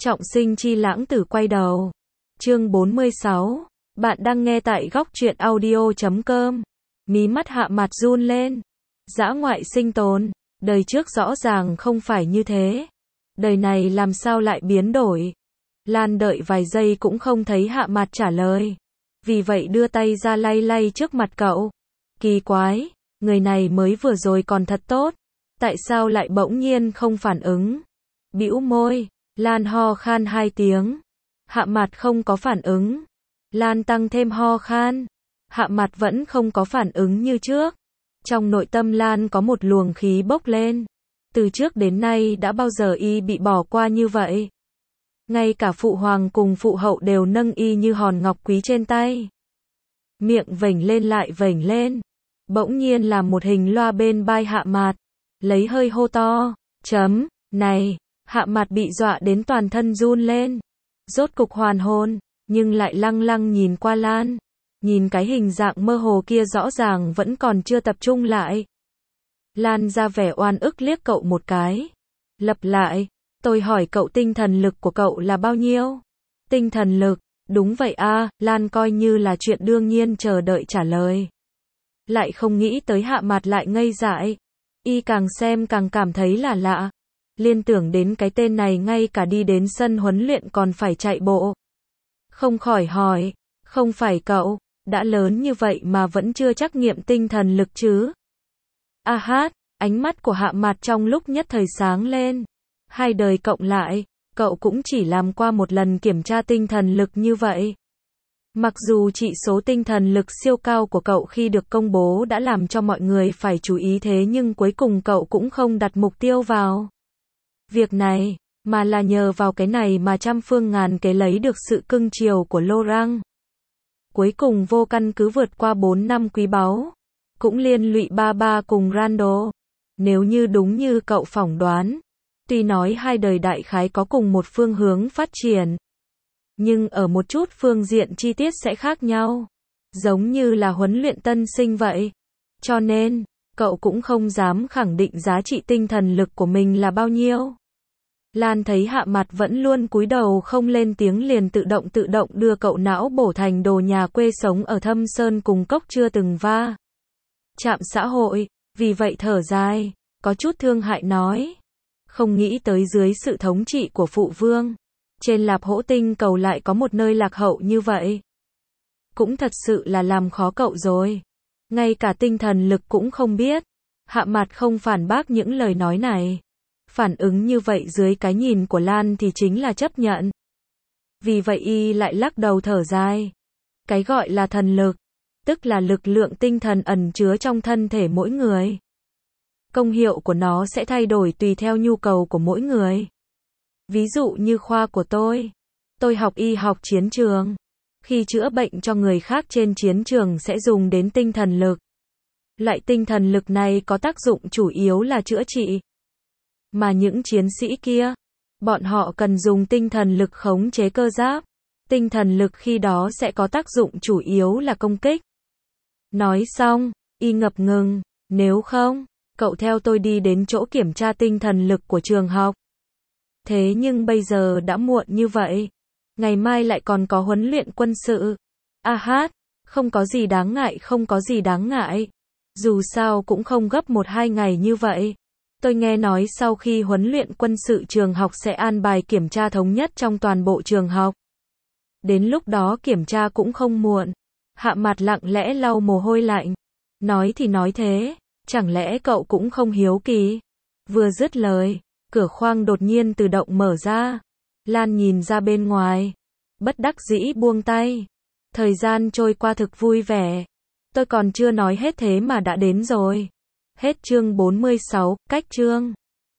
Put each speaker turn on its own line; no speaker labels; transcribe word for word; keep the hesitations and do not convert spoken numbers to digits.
Trọng sinh chi lãng tử quay đầu. Chương bốn mươi sáu. Bạn đang nghe tại góc truyện audio chấm com. Mí mắt Hạ Mạt run lên. Dã ngoại sinh tồn. Đời trước rõ ràng không phải như thế. Đời này làm sao lại biến đổi? Lan đợi vài giây cũng không thấy Hạ Mạt trả lời. Vì vậy đưa tay ra lay lay trước mặt cậu. Kỳ quái, người này mới vừa rồi còn thật tốt. Tại sao lại bỗng nhiên không phản ứng? Bĩu môi, Lan ho khan hai tiếng. Hạ Mạt không có phản ứng. Lan tăng thêm ho khan. Hạ Mạt vẫn không có phản ứng như trước. Trong nội tâm Lan có một luồng khí bốc lên. Từ trước đến nay đã bao giờ y bị bỏ qua như vậy. Ngay cả phụ hoàng cùng phụ hậu đều nâng y như hòn ngọc quý trên tay. Miệng vểnh lên lại vểnh lên. Bỗng nhiên làm một hình loa bên tai Hạ Mạt. Lấy hơi hô to. Chấm, này. Hạ Mạt bị dọa đến toàn thân run lên. Rốt cục hoàn hồn, nhưng lại lăng lăng nhìn qua Lan. Nhìn cái hình dạng mơ hồ kia rõ ràng vẫn còn chưa tập trung lại. Lan ra vẻ oan ức liếc cậu một cái. Lặp lại, tôi hỏi cậu tinh thần lực của cậu là bao nhiêu? Tinh thần lực, đúng vậy a, Lan coi như là chuyện đương nhiên chờ đợi trả lời. Lại không nghĩ tới Hạ Mạt lại ngây dại. Y càng xem càng cảm thấy là lạ. Liên tưởng đến cái tên này ngay cả đi đến sân huấn luyện còn phải chạy bộ. Không khỏi hỏi, không phải cậu, đã lớn như vậy mà vẫn chưa trắc nghiệm tinh thần lực chứ? A hát, ánh mắt của Hạ Mạt trong lúc nhất thời sáng lên. Hai đời cộng lại, cậu cũng chỉ làm qua một lần kiểm tra tinh thần lực như vậy. Mặc dù chỉ số tinh thần lực siêu cao của cậu khi được công bố đã làm cho mọi người phải chú ý, thế nhưng cuối cùng cậu cũng không đặt mục tiêu vào việc này, mà là nhờ vào cái này mà trăm phương ngàn kế lấy được sự cưng chiều của Laurent. Cuối cùng vô căn cứ vượt qua bốn năm quý báu, cũng liên lụy ba ba cùng Randall. Nếu như đúng như cậu phỏng đoán, tuy nói hai đời đại khái có cùng một phương hướng phát triển, nhưng ở một chút phương diện chi tiết sẽ khác nhau, giống như là huấn luyện tân sinh vậy. Cho nên, cậu cũng không dám khẳng định giá trị tinh thần lực của mình là bao nhiêu. Lan thấy Hạ Mạt vẫn luôn cúi đầu không lên tiếng liền tự động tự động đưa cậu não bổ thành đồ nhà quê sống ở Thâm Sơn cùng cốc chưa từng va chạm xã hội, vì vậy thở dài, có chút thương hại nói. Không nghĩ tới dưới sự thống trị của phụ vương, trên Lạp Hỗ Tinh cầu lại có một nơi lạc hậu như vậy. Cũng thật sự là làm khó cậu rồi. Ngay cả tinh thần lực cũng không biết. Hạ Mạt không phản bác những lời nói này. Phản ứng như vậy dưới cái nhìn của Lan thì chính là chấp nhận. Vì vậy y lại lắc đầu thở dài. Cái gọi là thần lực, tức là lực lượng tinh thần ẩn chứa trong thân thể mỗi người. Công hiệu của nó sẽ thay đổi tùy theo nhu cầu của mỗi người. Ví dụ như khoa của tôi. Tôi học y học chiến trường. Khi chữa bệnh cho người khác trên chiến trường sẽ dùng đến tinh thần lực. Loại tinh thần lực này có tác dụng chủ yếu là chữa trị. Mà những chiến sĩ kia, bọn họ cần dùng tinh thần lực khống chế cơ giáp. Tinh thần lực khi đó sẽ có tác dụng chủ yếu là công kích. Nói xong, y ngập ngừng, nếu không, cậu theo tôi đi đến chỗ kiểm tra tinh thần lực của trường học. Thế nhưng bây giờ đã muộn như vậy. Ngày mai lại còn có huấn luyện quân sự. A hát, không có gì đáng ngại, không có gì đáng ngại. Dù sao cũng không gấp một hai ngày như vậy. Tôi nghe nói sau khi huấn luyện quân sự trường học sẽ an bài kiểm tra thống nhất trong toàn bộ trường học. Đến lúc đó kiểm tra cũng không muộn. Hạ Mạt lặng lẽ lau mồ hôi lạnh. Nói thì nói thế, chẳng lẽ cậu cũng không hiếu kỳ? Vừa dứt lời, cửa khoang đột nhiên tự động mở ra. Lan nhìn ra bên ngoài. Bất đắc dĩ buông tay. Thời gian trôi qua thực vui vẻ. Tôi còn chưa nói hết thế mà đã đến rồi. Hết chương bốn mươi sáu, cách chương.